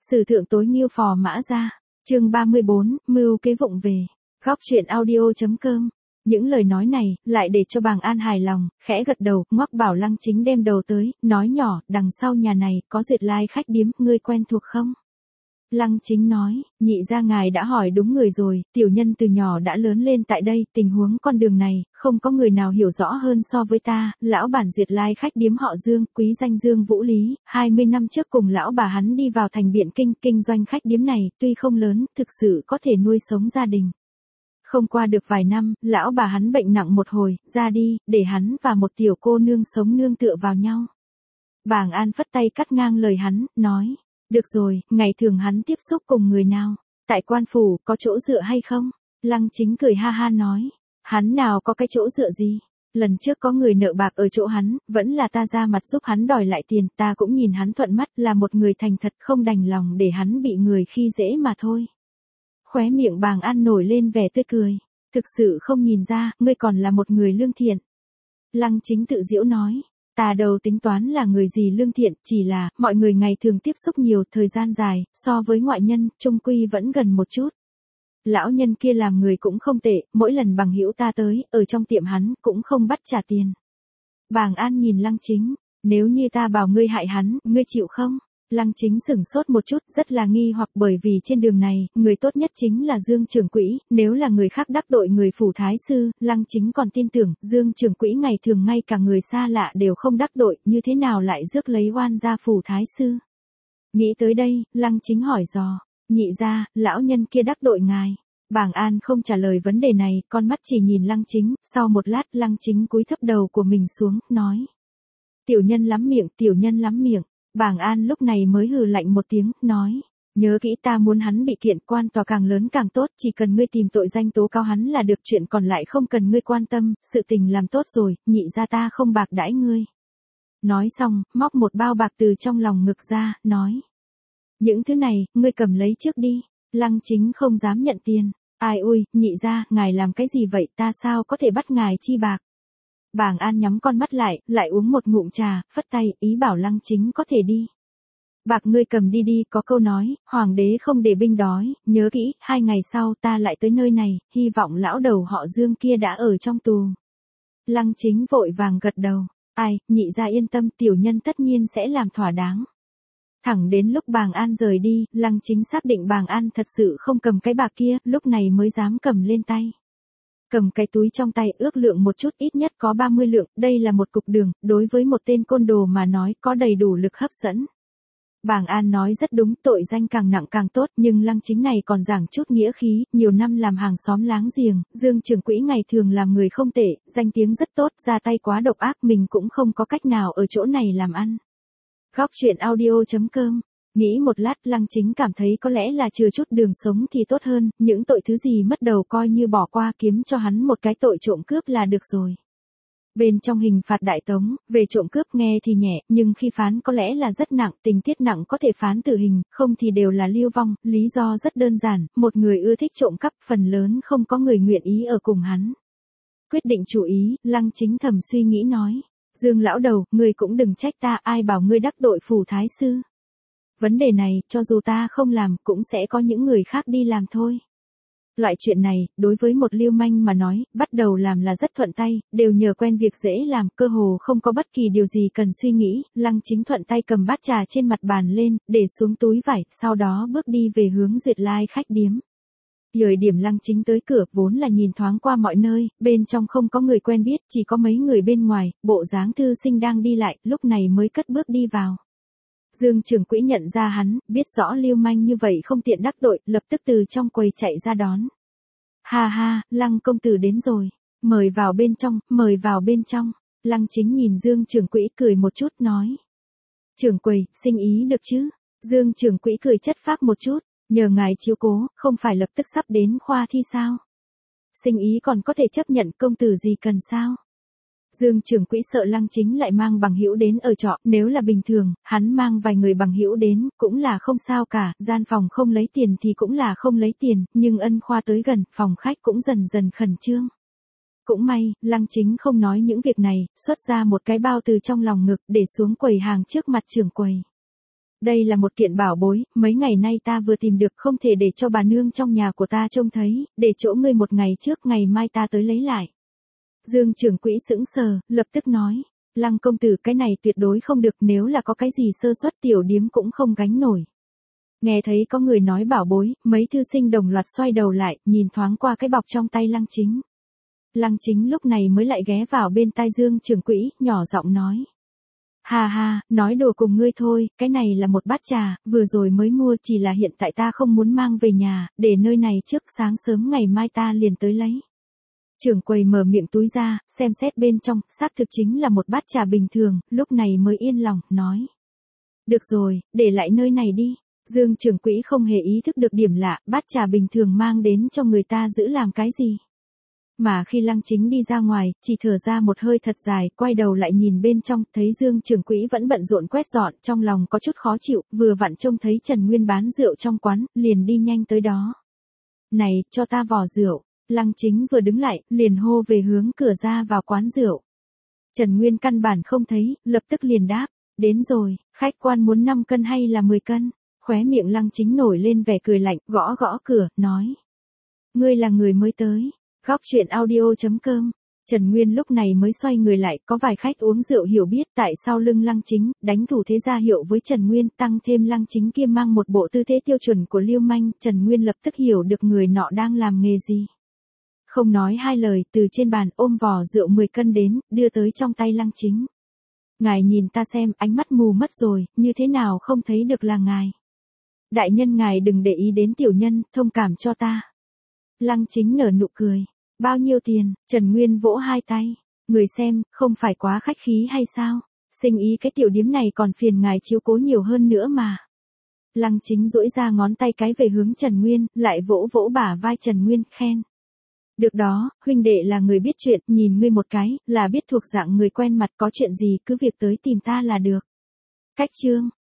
Sử thượng tối nghiêu phò mã ra. Chương 34, mưu kế vụng về. Góc truyện audio.com. Những lời nói này, lại để cho Bàng An hài lòng, khẽ gật đầu, ngoắc bảo Lăng Chính đem đầu tới, nói nhỏ, đằng sau nhà này, có Duyệt Lai khách điếm, ngươi quen thuộc không? Lăng Chính nói, nhị gia ngài đã hỏi đúng người rồi, tiểu nhân từ nhỏ đã lớn lên tại đây, tình huống con đường này, không có người nào hiểu rõ hơn so với ta, lão bản Duyệt Lai khách điếm họ Dương, quý danh Dương Vũ Lý, 20 năm trước cùng lão bà hắn đi vào thành Biện Kinh, kinh doanh khách điếm này, tuy không lớn, thực sự có thể nuôi sống gia đình. Không qua được vài năm, lão bà hắn bệnh nặng một hồi, ra đi, để hắn và một tiểu cô nương sống nương tựa vào nhau. Bàng An phất tay cắt ngang lời hắn, nói, được rồi, ngày thường hắn tiếp xúc cùng người nào? Tại quan phủ, có chỗ dựa hay không? Lăng Chính cười ha ha nói, hắn nào có cái chỗ dựa gì? Lần trước có người nợ bạc ở chỗ hắn, vẫn là ta ra mặt giúp hắn đòi lại tiền, ta cũng nhìn hắn thuận mắt, là một người thành thật, không đành lòng để hắn bị người khi dễ mà thôi. Khóe miệng Bàng An nổi lên vẻ tươi cười, thực sự không nhìn ra, ngươi còn là một người lương thiện. Lăng Chính tự giễu nói, ta đâu tính toán là người gì lương thiện, chỉ là, mọi người ngày thường tiếp xúc nhiều thời gian dài, so với ngoại nhân, chung quy vẫn gần một chút. Lão nhân kia làm người cũng không tệ, mỗi lần bằng hữu ta tới, ở trong tiệm hắn, cũng không bắt trả tiền. Bàng An nhìn Lăng Chính, nếu như ta bảo ngươi hại hắn, ngươi chịu không? Lăng Chính sửng sốt một chút, rất là nghi hoặc bởi vì trên đường này, người tốt nhất chính là Dương trưởng quỹ, nếu là người khác đắc tội người phủ thái sư, Lăng Chính còn tin tưởng, Dương trưởng quỹ ngày thường ngay cả người xa lạ đều không đắc tội, như thế nào lại rước lấy oan ra phủ thái sư. Nghĩ tới đây, Lăng Chính hỏi dò, nhị gia, lão nhân kia đắc tội ngài. Bàng An không trả lời vấn đề này, con mắt chỉ nhìn Lăng Chính, sau một lát Lăng Chính cúi thấp đầu của mình xuống, nói. Tiểu nhân lắm miệng, tiểu nhân lắm miệng. Bàng An lúc này mới hừ lạnh một tiếng, nói, nhớ kỹ ta muốn hắn bị kiện, quan tòa càng lớn càng tốt, chỉ cần ngươi tìm tội danh tố cáo hắn là được, chuyện còn lại không cần ngươi quan tâm, sự tình làm tốt rồi, nhị gia ta không bạc đãi ngươi. Nói xong, móc một bao bạc từ trong lòng ngực ra, nói, những thứ này, ngươi cầm lấy trước đi. Lăng Chính không dám nhận tiền, ai ui, nhị gia, ngài làm cái gì vậy, ta sao có thể bắt ngài chi bạc. Bàng An nhắm con mắt lại uống một ngụm trà, phất tay, ý bảo Lăng Chính có thể đi. Bạc ngươi cầm đi đi, có câu nói, hoàng đế không để binh đói, nhớ kỹ, 2 ngày sau ta lại tới nơi này, hy vọng lão đầu họ Dương kia đã ở trong tù. Lăng Chính vội vàng gật đầu, ai, nhị gia yên tâm, tiểu nhân tất nhiên sẽ làm thỏa đáng. Thẳng đến lúc Bàng An rời đi, Lăng Chính xác định Bàng An thật sự không cầm cái bạc kia, lúc này mới dám cầm lên tay. Cầm cái túi trong tay ước lượng một chút, ít nhất có 30 lượng, đây là một cục đường, đối với một tên côn đồ mà nói có đầy đủ lực hấp dẫn. Bàng An nói rất đúng, tội danh càng nặng càng tốt, nhưng Lăng Chính này còn giảng chút nghĩa khí, nhiều năm làm hàng xóm láng giềng, Dương trưởng quỹ ngày thường làm người không tệ, danh tiếng rất tốt, ra tay quá độc ác, mình cũng không có cách nào ở chỗ này làm ăn. Góc truyện audio.com. Nghĩ một lát, Lăng Chính cảm thấy có lẽ là chừa chút đường sống thì tốt hơn, những tội thứ gì mất đầu coi như bỏ qua, kiếm cho hắn một cái tội trộm cướp là được rồi. Bên trong hình phạt đại tống, về trộm cướp nghe thì nhẹ, nhưng khi phán có lẽ là rất nặng, tình tiết nặng có thể phán tử hình, không thì đều là lưu vong, lý do rất đơn giản, một người ưa thích trộm cắp, phần lớn không có người nguyện ý ở cùng hắn. Quyết định chủ ý, Lăng Chính thầm suy nghĩ nói, Dương lão đầu, ngươi cũng đừng trách ta, ai bảo ngươi đắc tội phủ thái sư. Vấn đề này, cho dù ta không làm, cũng sẽ có những người khác đi làm thôi. Loại chuyện này, đối với một lưu manh mà nói, bắt đầu làm là rất thuận tay, đều nhờ quen việc dễ làm, cơ hồ không có bất kỳ điều gì cần suy nghĩ, Lăng Chính thuận tay cầm bát trà trên mặt bàn lên, để xuống túi vải, sau đó bước đi về hướng Duyệt Lai khách điếm. Thời điểm Lăng Chính tới cửa, vốn là nhìn thoáng qua mọi nơi, bên trong không có người quen biết, chỉ có mấy người bên ngoài, bộ dáng thư sinh đang đi lại, lúc này mới cất bước đi vào. Dương trưởng quỹ nhận ra hắn, biết rõ lưu manh như vậy không tiện đắc tội, lập tức từ trong quầy chạy ra đón. Ha ha, Lăng công tử đến rồi, mời vào bên trong, mời vào bên trong. Lăng Chính nhìn Dương trưởng quỹ cười một chút nói. Trưởng quầy, sinh ý được chứ? Dương trưởng quỹ cười chất phác một chút, nhờ ngài chiếu cố, không phải lập tức sắp đến khoa thi sao? Sinh ý còn có thể chấp nhận, công tử gì cần sao? Dương trưởng quỹ sợ Lăng Chính lại mang bằng hữu đến ở trọ, nếu là bình thường, hắn mang vài người bằng hữu đến, cũng là không sao cả, gian phòng không lấy tiền thì cũng là không lấy tiền, nhưng ân khoa tới gần, phòng khách cũng dần dần khẩn trương. Cũng may, Lăng Chính không nói những việc này, xuất ra một cái bao từ trong lòng ngực, để xuống quầy hàng trước mặt trưởng quầy. Đây là một kiện bảo bối, mấy ngày nay ta vừa tìm được, không thể để cho bà nương trong nhà của ta trông thấy, để chỗ ngươi một ngày trước, ngày mai ta tới lấy lại. Dương trưởng quỹ sững sờ, lập tức nói, Lăng công tử, cái này tuyệt đối không được, nếu là có cái gì sơ suất tiểu điếm cũng không gánh nổi. Nghe thấy có người nói bảo bối, mấy thư sinh đồng loạt xoay đầu lại, nhìn thoáng qua cái bọc trong tay Lăng Chính. Lăng Chính lúc này mới lại ghé vào bên tai Dương trưởng quỹ, nhỏ giọng nói. Hà hà, nói đùa cùng ngươi thôi, cái này là một bát trà, vừa rồi mới mua, chỉ là hiện tại ta không muốn mang về nhà, để nơi này trước, sáng sớm ngày mai ta liền tới lấy. Trưởng quầy mở miệng túi ra, xem xét bên trong, xác thực chính là một bát trà bình thường, lúc này mới yên lòng, nói. Được rồi, để lại nơi này đi. Dương trưởng quỹ không hề ý thức được điểm lạ, bát trà bình thường mang đến cho người ta giữ làm cái gì. Mà khi Lăng Chính đi ra ngoài, chỉ thở ra một hơi thật dài, quay đầu lại nhìn bên trong, thấy Dương trưởng quỹ vẫn bận rộn quét dọn, trong lòng có chút khó chịu, vừa vặn trông thấy Trần Nguyên bán rượu trong quán, liền đi nhanh tới đó. Này, cho ta vò rượu. Lăng Chính vừa đứng lại, liền hô về hướng cửa ra vào quán rượu. Trần Nguyên căn bản không thấy, lập tức liền đáp, đến rồi, khách quan muốn 5 cân hay là 10 cân? Khóe miệng Lăng Chính nổi lên vẻ cười lạnh, gõ gõ cửa, nói. Ngươi là người mới tới. Góc chuyện audio.com. Trần Nguyên lúc này mới xoay người lại, có vài khách uống rượu hiểu biết tại sau lưng Lăng Chính, đánh thủ thế ra hiệu với Trần Nguyên, tăng thêm Lăng Chính kia mang một bộ tư thế tiêu chuẩn của lưu manh, Trần Nguyên lập tức hiểu được người nọ đang làm nghề gì. Không nói hai lời, từ trên bàn ôm vò rượu 10 cân đến, đưa tới trong tay Lăng Chính. Ngài nhìn ta xem, ánh mắt mù mất rồi, như thế nào không thấy được là ngài. Đại nhân ngài đừng để ý đến tiểu nhân, thông cảm cho ta. Lăng Chính nở nụ cười. Bao nhiêu tiền? Trần Nguyên vỗ hai tay. Người xem, không phải quá khách khí hay sao? Sinh ý cái tiểu điếm này còn phiền ngài chiếu cố nhiều hơn nữa mà. Lăng Chính duỗi ra ngón tay cái về hướng Trần Nguyên, lại vỗ vỗ bả vai Trần Nguyên, khen. Được đó, huynh đệ là người biết chuyện, nhìn ngươi một cái, là biết thuộc dạng người quen mặt, có chuyện gì cứ việc tới tìm ta là được. Cách chương.